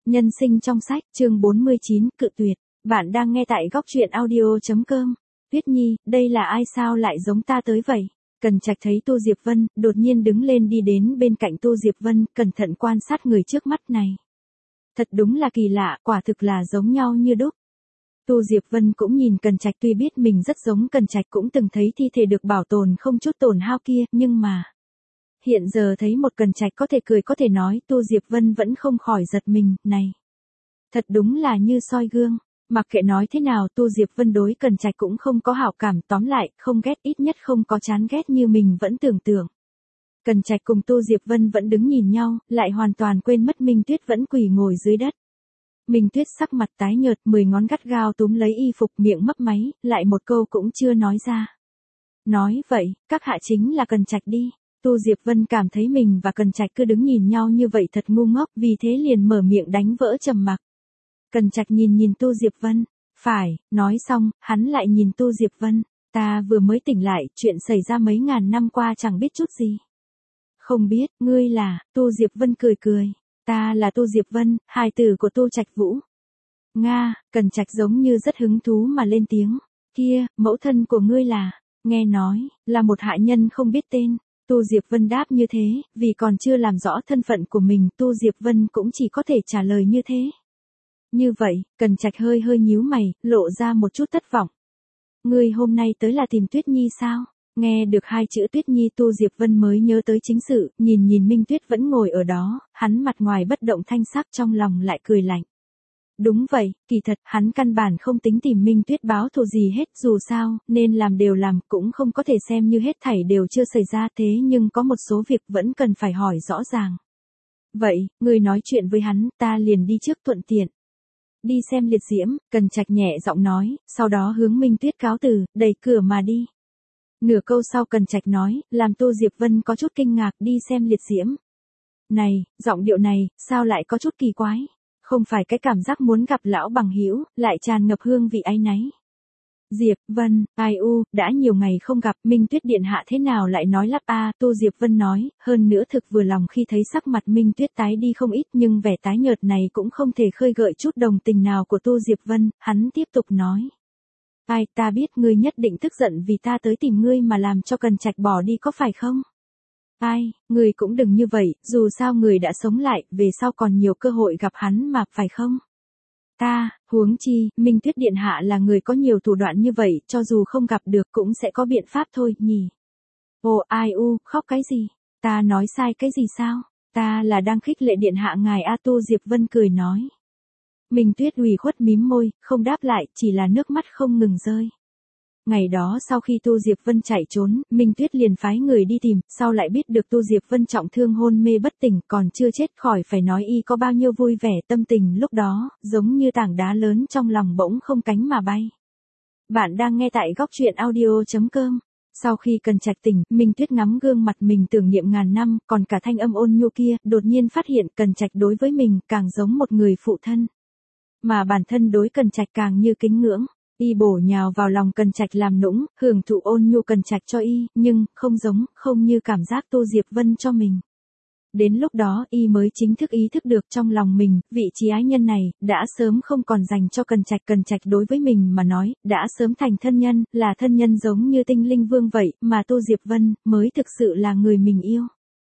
Nhân sinh trong sách, chương 49, cự tuyệt. Bạn đang nghe tại góc truyện audio.com. Tuyết Nhi, đây là ai sao lại giống ta tới vậy? Cần Trạch thấy Tô Diệp Vân, đột nhiên đứng lên đi đến bên cạnh Tô Diệp Vân, cẩn thận quan sát người trước mắt này. Thật đúng là kỳ lạ, quả thực là giống nhau như đúc. Tô Diệp Vân cũng nhìn Cần Trạch, tuy biết mình rất giống Cần Trạch, cũng từng thấy thi thể được bảo tồn không chút tổn hao kia, nhưng mà hiện giờ thấy một Cần Trạch có thể cười có thể nói, Tô Diệp Vân vẫn không khỏi giật mình, này. Thật đúng là như soi gương. Mặc kệ nói thế nào, Tô Diệp Vân đối Cần Trạch cũng không có hảo cảm, tóm lại, không ghét, ít nhất không có chán ghét như mình vẫn tưởng tượng. Cần Trạch cùng Tô Diệp Vân vẫn đứng nhìn nhau, lại hoàn toàn quên mất Minh Tuyết vẫn quỳ ngồi dưới đất. Minh Tuyết sắc mặt tái nhợt, 10 ngón gắt gao túm lấy y phục, miệng mấp máy, lại một câu cũng chưa nói ra. Nói vậy, các hạ chính là Cần Trạch đi. Tô Diệp Vân cảm thấy mình và Cần Trạch cứ đứng nhìn nhau như vậy thật ngu ngốc, vì thế liền mở miệng đánh vỡ trầm mặc. Cần Trạch nhìn Tô Diệp Vân. Phải, nói xong, hắn lại nhìn Tô Diệp Vân. Ta vừa mới tỉnh lại, chuyện xảy ra mấy ngàn năm qua chẳng biết chút gì. Không biết, ngươi là, Tô Diệp Vân cười cười. Ta là Tô Diệp Vân, hài tử của Tô Trạch Vũ. Nga, Cần Trạch giống như rất hứng thú mà lên tiếng. Kia, mẫu thân của ngươi là, nghe nói, là một hạ nhân không biết tên. Tô Diệp Vân đáp như thế, vì còn chưa làm rõ thân phận của mình, Tô Diệp Vân cũng chỉ có thể trả lời như thế. Như vậy, Cần Trạch hơi nhíu mày, lộ ra một chút thất vọng. Ngươi hôm nay tới là tìm Tuyết Nhi sao? Nghe được hai chữ Tuyết Nhi, Tô Diệp Vân mới nhớ tới chính sự, nhìn Minh Tuyết vẫn ngồi ở đó, hắn mặt ngoài bất động thanh sắc, trong lòng lại cười lạnh. Đúng vậy, kỳ thật, hắn căn bản không tính tìm Minh Tuyết báo thù gì hết, dù sao, nên làm đều làm, cũng không có thể xem như hết thảy đều chưa xảy ra, thế nhưng có một số việc vẫn cần phải hỏi rõ ràng. Vậy, ngươi nói chuyện với hắn, ta liền đi trước thuận tiện. Đi xem liệt diễm, Cần Trạch nhẹ giọng nói, sau đó hướng Minh Tuyết cáo từ, đẩy cửa mà đi. Nửa câu sau Cần Trạch nói, làm Tô Diệp Vân có chút kinh ngạc, đi xem liệt diễm. Này, giọng điệu này, sao lại có chút kỳ quái? Không phải cái cảm giác muốn gặp lão bằng hữu, lại tràn ngập hương vị áy náy. Diệp Vân, ai u, đã nhiều ngày không gặp, Minh Tuyết điện hạ thế nào lại nói lắp a? Tô Diệp Vân nói, hơn nữa thực vừa lòng khi thấy sắc mặt Minh Tuyết tái đi không ít, nhưng vẻ tái nhợt này cũng không thể khơi gợi chút đồng tình nào của Tô Diệp Vân, hắn tiếp tục nói. Ai, ta biết ngươi nhất định tức giận vì ta tới tìm ngươi mà làm cho Cần Trạch bỏ đi có phải không? Ai, ngươi cũng đừng như vậy, dù sao người đã sống lại, về sau còn nhiều cơ hội gặp hắn mà, phải không? Ta, huống chi, Minh Tuyết điện hạ là người có nhiều thủ đoạn như vậy, cho dù không gặp được cũng sẽ có biện pháp thôi, nhỉ? Ồ ai u, khóc cái gì? Ta nói sai cái gì sao? Ta là đang khích lệ điện hạ ngài a. Tô Diệp Vân cười nói. Minh Tuyết ủy khuất mím môi, không đáp lại, chỉ là nước mắt không ngừng rơi. Ngày đó sau khi Tô Diệp Vân chạy trốn, Minh Tuyết liền phái người đi tìm, sau lại biết được Tô Diệp Vân trọng thương hôn mê bất tỉnh, còn chưa chết, khỏi phải nói y có bao nhiêu vui vẻ, tâm tình lúc đó, giống như tảng đá lớn trong lòng bỗng không cánh mà bay. Bạn đang nghe tại góc truyện audio.com. Sau khi Cần Trạch tỉnh, Minh Tuyết ngắm gương mặt mình tưởng niệm ngàn năm, còn cả thanh âm ôn nhu kia, đột nhiên phát hiện Cần Trạch đối với mình càng giống một người phụ thân. Mà bản thân đối Cần Trạch càng như kính ngưỡng. Y bổ nhào vào lòng Cần Trạch làm nũng, hưởng thụ ôn nhu Cần Trạch cho y, nhưng, không như cảm giác Tô Diệp Vân cho mình. Đến lúc đó y mới chính thức ý thức được trong lòng mình, vị trí ái nhân này, đã sớm không còn dành cho Cần Trạch đối với mình mà nói, đã sớm thành thân nhân, là thân nhân giống như tinh linh vương vậy, mà Tô Diệp Vân, mới thực sự là người mình yêu.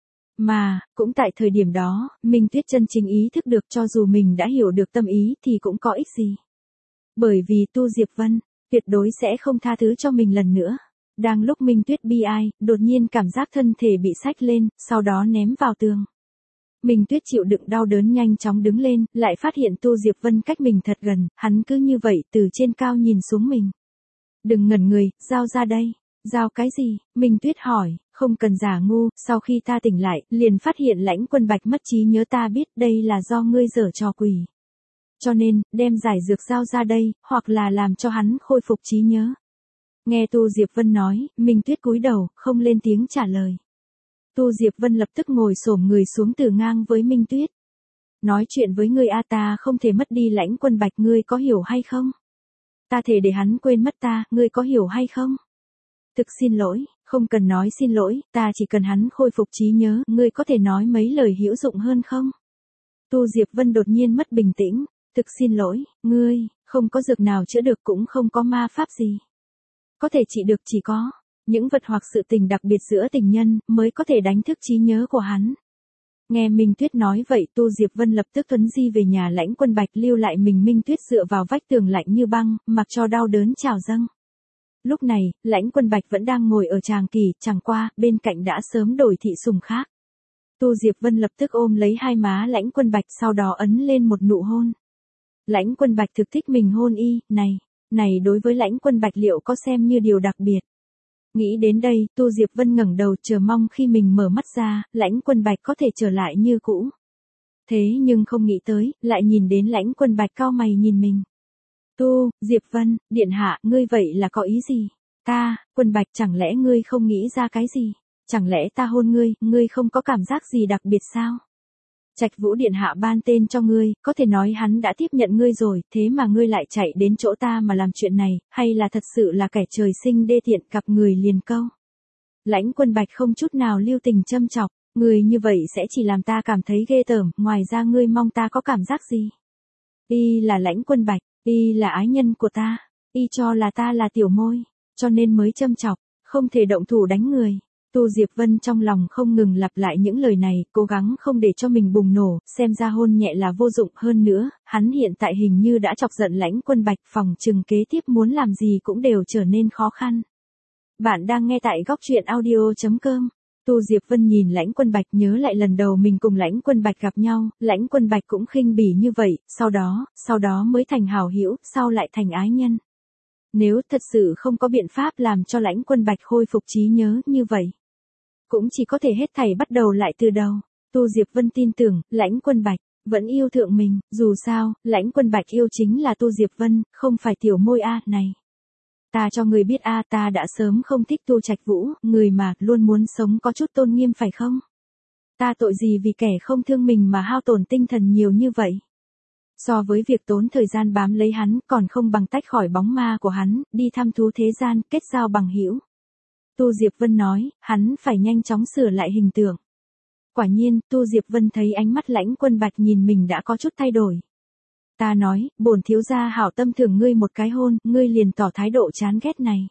Mà, cũng tại thời điểm đó, Minh Tuyết chân chính ý thức được cho dù mình đã hiểu được tâm ý thì cũng có ích gì. Bởi vì Tô Diệp Vân, tuyệt đối sẽ không tha thứ cho mình lần nữa. Đang lúc Minh Tuyết bi ai, đột nhiên cảm giác thân thể bị xách lên, sau đó ném vào tường. Minh Tuyết chịu đựng đau đớn nhanh chóng đứng lên, lại phát hiện Tô Diệp Vân cách mình thật gần, hắn cứ như vậy từ trên cao nhìn xuống mình. Đừng ngẩn người, giao ra đây. Giao cái gì? Minh Tuyết hỏi, không cần giả ngu, sau khi ta tỉnh lại, liền phát hiện Lãnh Quân Bạch mất trí nhớ, ta biết đây là do ngươi giở trò quỷ. Cho nên, đem giải dược giao ra đây, hoặc là làm cho hắn khôi phục trí nhớ. Nghe Tô Diệp Vân nói, Minh Tuyết cúi đầu, không lên tiếng trả lời. Tô Diệp Vân lập tức ngồi xổm người xuống từ ngang với Minh Tuyết. Nói chuyện với ngươi a, ta không thể mất đi Lãnh Quân Bạch, ngươi có hiểu hay không? Ta thể để hắn quên mất ta, ngươi có hiểu hay không? Thực xin lỗi, không cần nói xin lỗi, ta chỉ cần hắn khôi phục trí nhớ, ngươi có thể nói mấy lời hữu dụng hơn không? Tu Diệp Vân đột nhiên mất bình tĩnh, thực xin lỗi, ngươi, không có dược nào chữa được cũng không có ma pháp gì. Có thể trị được chỉ có những vật hoặc sự tình đặc biệt giữa tình nhân mới có thể đánh thức trí nhớ của hắn. Nghe Minh Tuyết nói vậy Tu Diệp Vân lập tức thuấn di về nhà Lãnh Quân Bạch lưu lại mình Minh Tuyết dựa vào vách tường lạnh như băng, mặc cho đau đớn trào dâng. Lúc này, Lãnh Quân Bạch vẫn đang ngồi ở tràng kỳ, chẳng qua, bên cạnh đã sớm đổi thị sùng khác. Tu Diệp Vân lập tức ôm lấy hai má Lãnh Quân Bạch sau đó ấn lên một nụ hôn. Lãnh Quân Bạch thực thích mình hôn y, này đối với Lãnh Quân Bạch liệu có xem như điều đặc biệt. Nghĩ đến đây, Tu Diệp Vân ngẩng đầu chờ mong khi mình mở mắt ra, Lãnh Quân Bạch có thể trở lại như cũ. Thế nhưng không nghĩ tới, lại nhìn đến Lãnh Quân Bạch cau mày nhìn mình. Tu, Diệp Vân, điện hạ, ngươi vậy là có ý gì? Ta, Quân Bạch chẳng lẽ ngươi không nghĩ ra cái gì? Chẳng lẽ ta hôn ngươi không có cảm giác gì đặc biệt sao? Trạch Vũ điện hạ ban tên cho ngươi, có thể nói hắn đã tiếp nhận ngươi rồi, thế mà ngươi lại chạy đến chỗ ta mà làm chuyện này, hay là thật sự là kẻ trời sinh đê tiện gặp người liền câu. Lãnh Quân Bạch không chút nào lưu tình châm chọc, ngươi như vậy sẽ chỉ làm ta cảm thấy ghê tởm, ngoài ra ngươi mong ta có cảm giác gì? Y là Lãnh Quân Bạch, y là ái nhân của ta, y cho là ta là tiểu môi, cho nên mới châm chọc, không thể động thủ đánh người. Tu Diệp Vân trong lòng không ngừng lặp lại những lời này, cố gắng không để cho mình bùng nổ, xem ra hôn nhẹ là vô dụng hơn nữa, hắn hiện tại hình như đã chọc giận Lãnh Quân Bạch, phòng trừng kế tiếp muốn làm gì cũng đều trở nên khó khăn. Bạn đang nghe tại góc truyện audio.com. Tu Diệp Vân nhìn Lãnh Quân Bạch nhớ lại lần đầu mình cùng Lãnh Quân Bạch gặp nhau, Lãnh Quân Bạch cũng khinh bỉ như vậy, sau đó mới thành hảo hữu, sau lại thành ái nhân. Nếu thật sự không có biện pháp làm cho Lãnh Quân Bạch khôi phục trí nhớ như vậy, cũng chỉ có thể hết thảy bắt đầu lại từ đầu. Tu Diệp Vân tin tưởng, Lãnh Quân Bạch vẫn yêu thượng mình, dù sao, Lãnh Quân Bạch yêu chính là Tu Diệp Vân, không phải tiểu môi này. Ta cho người biết ta đã sớm không thích Tu Trạch Vũ, người mà luôn muốn sống có chút tôn nghiêm phải không? Ta tội gì vì kẻ không thương mình mà hao tổn tinh thần nhiều như vậy? So với việc tốn thời gian bám lấy hắn, còn không bằng tách khỏi bóng ma của hắn, đi thăm thú thế gian, kết giao bằng hữu. Tu Diệp Vân nói, hắn phải nhanh chóng sửa lại hình tượng. Quả nhiên, Tu Diệp Vân thấy ánh mắt Lãnh Quân Bạch nhìn mình đã có chút thay đổi. Ta nói, bổn thiếu gia hảo tâm thưởng ngươi một cái hôn, ngươi liền tỏ thái độ chán ghét này.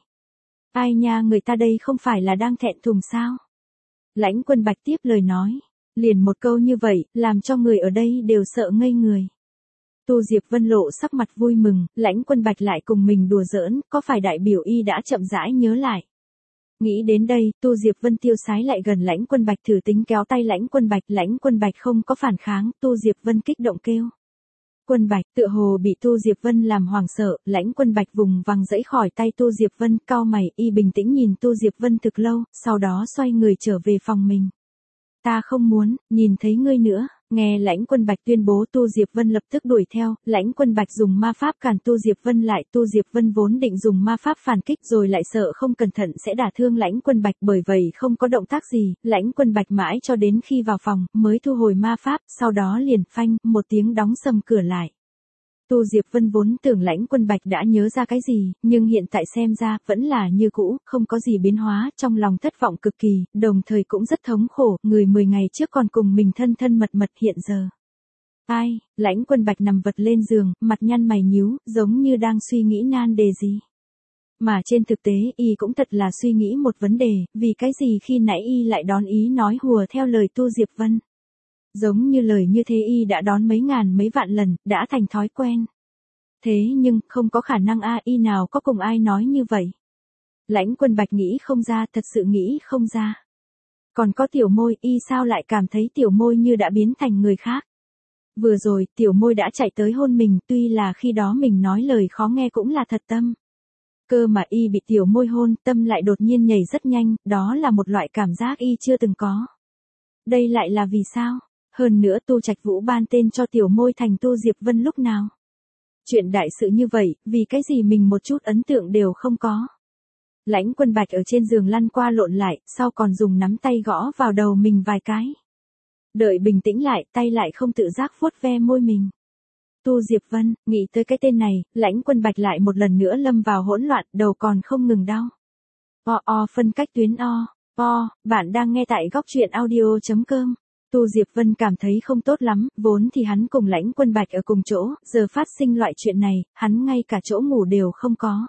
Ai nha, người ta đây không phải là đang thẹn thùng sao? Lãnh Quân Bạch tiếp lời nói, liền một câu như vậy, làm cho người ở đây đều sợ ngây người. Tu Diệp Vân lộ sắc mặt vui mừng, Lãnh Quân Bạch lại cùng mình đùa giỡn, có phải đại biểu y đã chậm rãi nhớ lại. Nghĩ đến đây, Tu Diệp Vân tiêu sái lại gần Lãnh Quân Bạch thử tính kéo tay Lãnh Quân Bạch không có phản kháng, Tu Diệp Vân kích động kêu. Quân Bạch, tựa hồ bị Tu Diệp Vân làm hoảng sợ, Lãnh Quân Bạch vùng vằng dẫy khỏi tay Tu Diệp Vân, cau mày, y bình tĩnh nhìn Tu Diệp Vân thực lâu, sau đó xoay người trở về phòng mình. Ta không muốn nhìn thấy ngươi nữa. Nghe Lãnh Quân Bạch tuyên bố, Tu Diệp Vân lập tức đuổi theo, Lãnh Quân Bạch dùng ma pháp cản Tu Diệp Vân lại, Tu Diệp Vân vốn định dùng ma pháp phản kích rồi lại sợ không cẩn thận sẽ đả thương Lãnh Quân Bạch, bởi vậy không có động tác gì, Lãnh Quân Bạch mãi cho đến khi vào phòng, mới thu hồi ma pháp, sau đó liền phanh, một tiếng đóng sầm cửa lại. Tu Diệp Vân vốn tưởng Lãnh Quân Bạch đã nhớ ra cái gì, nhưng hiện tại xem ra, vẫn là như cũ, không có gì biến hóa, trong lòng thất vọng cực kỳ, đồng thời cũng rất thống khổ, người 10 ngày trước còn cùng mình thân mật hiện giờ. Ai, Lãnh Quân Bạch nằm vật lên giường, mặt nhăn mày nhíu, giống như đang suy nghĩ nan đề gì. Mà trên thực tế, y cũng thật là suy nghĩ một vấn đề, vì cái gì khi nãy y lại đón ý nói hùa theo lời Tu Diệp Vân. Giống như lời như thế y đã đón mấy ngàn mấy vạn lần, đã thành thói quen. Thế nhưng, không có khả năng y nào có cùng ai nói như vậy. Lãnh Quân Bạch nghĩ không ra, thật sự nghĩ không ra. Còn có tiểu môi, y sao lại cảm thấy tiểu môi như đã biến thành người khác. Vừa rồi, tiểu môi đã chạy tới hôn mình, tuy là khi đó mình nói lời khó nghe cũng là thật tâm. Cơ mà y bị tiểu môi hôn, tâm lại đột nhiên nhảy rất nhanh, đó là một loại cảm giác y chưa từng có. Đây lại là vì sao? Hơn nữa Tu Trạch Vũ ban tên cho tiểu môi thành Tu Diệp Vân lúc nào? Chuyện đại sự như vậy, vì cái gì mình một chút ấn tượng đều không có. Lãnh Quân Bạch ở trên giường lăn qua lộn lại, sau còn dùng nắm tay gõ vào đầu mình vài cái. Đợi bình tĩnh lại, tay lại không tự giác vuốt ve môi mình. Tu Diệp Vân, nghĩ tới cái tên này, Lãnh Quân Bạch lại một lần nữa lâm vào hỗn loạn, đầu còn không ngừng đau. Phân cách tuyến bạn đang nghe tại góc truyện audio.com. Tu Diệp Vân cảm thấy không tốt lắm, vốn thì hắn cùng Lãnh Quân Bạch ở cùng chỗ, giờ phát sinh loại chuyện này, hắn ngay cả chỗ ngủ đều không có.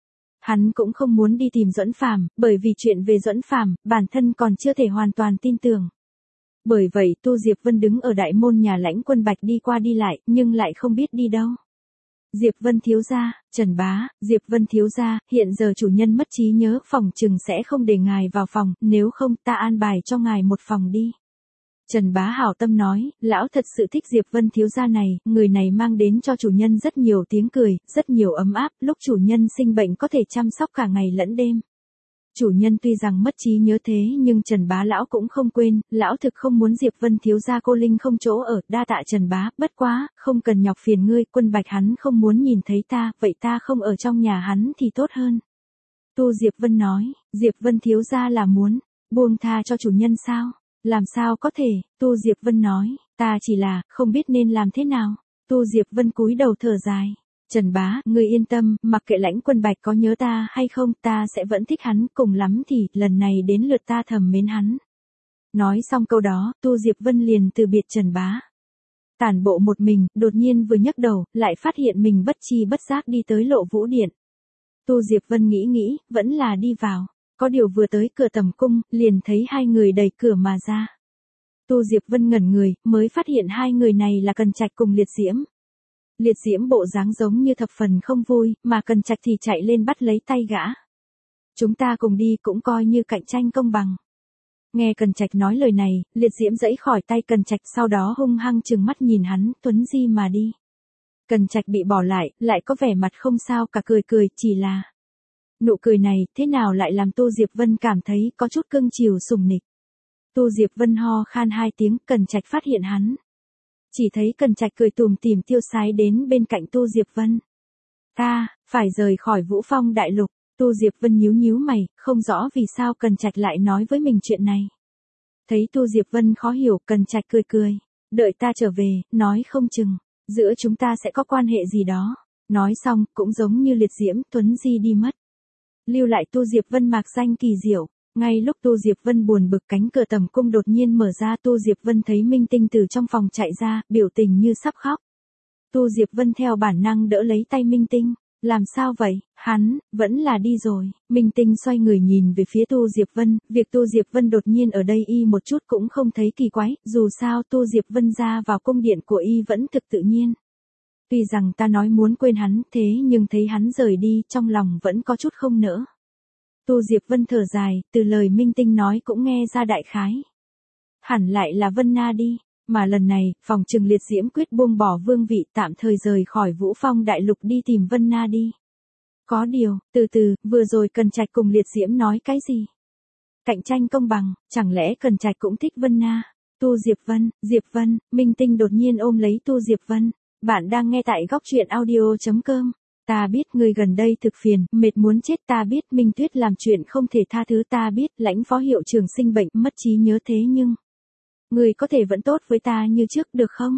Hắn cũng không muốn đi tìm Duẫn Phàm, bởi vì chuyện về Duẫn Phàm, bản thân còn chưa thể hoàn toàn tin tưởng. Bởi vậy Tu Diệp Vân đứng ở đại môn nhà Lãnh Quân Bạch đi qua đi lại, nhưng lại không biết đi đâu. Diệp Vân thiếu gia, Trần Bá, Diệp Vân thiếu gia, hiện giờ chủ nhân mất trí nhớ, phòng chừng sẽ không để ngài vào phòng, nếu không ta an bài cho ngài một phòng đi. Trần Bá hảo tâm nói, lão thật sự thích Diệp Vân thiếu gia này, người này mang đến cho chủ nhân rất nhiều tiếng cười, rất nhiều ấm áp, lúc chủ nhân sinh bệnh có thể chăm sóc cả ngày lẫn đêm. Chủ nhân tuy rằng mất trí nhớ thế nhưng Trần Bá lão cũng không quên, lão thực không muốn Diệp Vân thiếu gia cô linh không chỗ ở, đa tạ Trần Bá, bất quá, không cần nhọc phiền ngươi, Quân Bạch hắn không muốn nhìn thấy ta, vậy ta không ở trong nhà hắn thì tốt hơn. Tu Diệp Vân nói, Diệp Vân thiếu gia là muốn buông tha cho chủ nhân sao? Làm sao có thể, Tu Diệp Vân nói, ta chỉ là, không biết nên làm thế nào. Tu Diệp Vân cúi đầu thở dài. Trần Bá, ngươi yên tâm, mặc kệ Lãnh Quân Bạch có nhớ ta hay không, ta sẽ vẫn thích hắn, cùng lắm thì, lần này đến lượt ta thầm mến hắn. Nói xong câu đó, Tu Diệp Vân liền từ biệt Trần Bá. Tản bộ một mình, đột nhiên vừa nhấc đầu, lại phát hiện mình bất chi bất giác đi tới Lộ Vũ Điện. Tu Diệp Vân nghĩ, vẫn là đi vào. Có điều vừa tới cửa tầm cung, liền thấy hai người đẩy cửa mà ra. Tu Diệp Vân ngẩn người, mới phát hiện hai người này là Cần Trạch cùng Liệt Diễm. Liệt Diễm bộ dáng giống như thập phần không vui, mà Cần Trạch thì chạy lên bắt lấy tay gã. Chúng ta cùng đi cũng coi như cạnh tranh công bằng. Nghe Cần Trạch nói lời này, Liệt Diễm giãy khỏi tay Cần Trạch, sau đó hung hăng trừng mắt nhìn hắn, Tuấn Di mà đi. Cần Trạch bị bỏ lại có vẻ mặt không sao cả, cười, chỉ là nụ cười này, thế nào lại làm Tu Diệp Vân cảm thấy có chút cưng chiều sủng nịch. Tu Diệp Vân ho khan hai tiếng, Cần Trạch phát hiện hắn. Chỉ thấy Cần Trạch cười tủm tỉm tiêu sái đến bên cạnh Tu Diệp Vân. Ta, phải rời khỏi Vũ Phong đại lục. Tu Diệp Vân nhíu mày, không rõ vì sao Cần Trạch lại nói với mình chuyện này. Thấy Tu Diệp Vân khó hiểu, Cần Trạch cười. Đợi ta trở về, nói không chừng, giữa chúng ta sẽ có quan hệ gì đó. Nói xong, cũng giống như Liệt Diễm, Tuấn Di đi mất. Lưu lại Tu Diệp Vân mạc danh kỳ diệu. Ngay lúc Tu Diệp Vân buồn bực, cánh cửa tầm cung đột nhiên mở ra, Tu Diệp Vân thấy Minh Tinh từ trong phòng chạy ra, biểu tình như sắp khóc. Tu Diệp Vân theo bản năng đỡ lấy tay Minh Tinh. Làm sao vậy, hắn, vẫn là đi rồi. Minh Tinh xoay người nhìn về phía Tu Diệp Vân, việc Tu Diệp Vân đột nhiên ở đây y một chút cũng không thấy kỳ quái, dù sao Tu Diệp Vân ra vào cung điện của y vẫn thực tự nhiên. Tuy rằng ta nói muốn quên hắn, thế nhưng thấy hắn rời đi, trong lòng vẫn có chút không nỡ. Tu Diệp Vân thở dài, từ lời Minh Tinh nói cũng nghe ra đại khái. Hẳn lại là Vân Na đi, mà lần này, phòng trừng Liệt Diễm quyết buông bỏ vương vị, tạm thời rời khỏi Vũ Phong đại lục đi tìm Vân Na đi. Có điều, từ, vừa rồi Cần Trạch cùng Liệt Diễm nói cái gì? Cạnh tranh công bằng, chẳng lẽ Cần Trạch cũng thích Vân Na? Tu Diệp Vân, Minh Tinh đột nhiên ôm lấy Tu Diệp Vân. Bạn đang nghe tại góc truyện audio.com. Ta biết ngươi gần đây thực phiền, mệt muốn chết, ta biết Minh Tuyết làm chuyện không thể tha thứ, ta biết Lãnh phó hiệu trưởng sinh bệnh, mất trí nhớ, thế nhưng ngươi có thể vẫn tốt với ta như trước được không?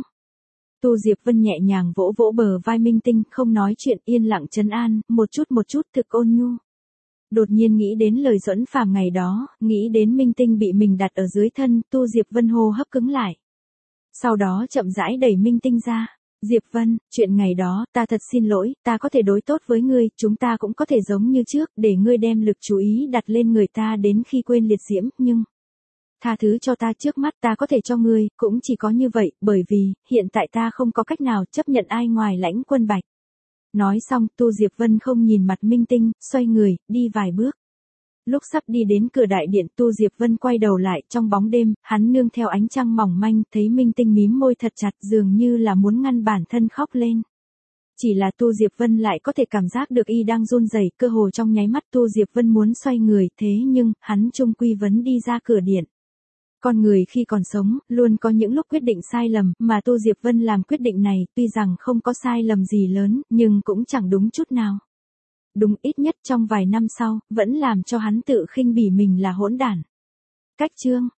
Tu Diệp Vân nhẹ nhàng vỗ bờ vai Minh Tinh, không nói chuyện, yên lặng trấn an, một chút thực ôn nhu. Đột nhiên nghĩ đến lời Duẫn Phàm ngày đó, nghĩ đến Minh Tinh bị mình đặt ở dưới thân, Tu Diệp Vân hô hấp cứng lại. Sau đó chậm rãi đẩy Minh Tinh ra. Diệp Vân, chuyện ngày đó, ta thật xin lỗi, ta có thể đối tốt với ngươi, chúng ta cũng có thể giống như trước, để ngươi đem lực chú ý đặt lên người ta đến khi quên Liệt Diễm, nhưng tha thứ cho ta, trước mắt ta có thể cho ngươi, cũng chỉ có như vậy, bởi vì, hiện tại ta không có cách nào chấp nhận ai ngoài Lãnh Quân Bạch. Nói xong, Tu Diệp Vân không nhìn mặt Minh Tinh, xoay người, đi vài bước. Lúc sắp đi đến cửa đại điện, Tu Diệp Vân quay đầu lại, trong bóng đêm, hắn nương theo ánh trăng mỏng manh, thấy Minh Tinh mím môi thật chặt, dường như là muốn ngăn bản thân khóc lên. Chỉ là Tu Diệp Vân lại có thể cảm giác được y đang run rẩy, cơ hồ trong nháy mắt Tu Diệp Vân muốn xoay người, thế nhưng, hắn chung quy vẫn đi ra cửa điện. Con người khi còn sống, luôn có những lúc quyết định sai lầm, mà Tu Diệp Vân làm quyết định này, tuy rằng không có sai lầm gì lớn, nhưng cũng chẳng đúng chút nào. Đúng, ít nhất trong vài năm sau, vẫn làm cho hắn tự khinh bỉ mình là hỗn đản. Cách chương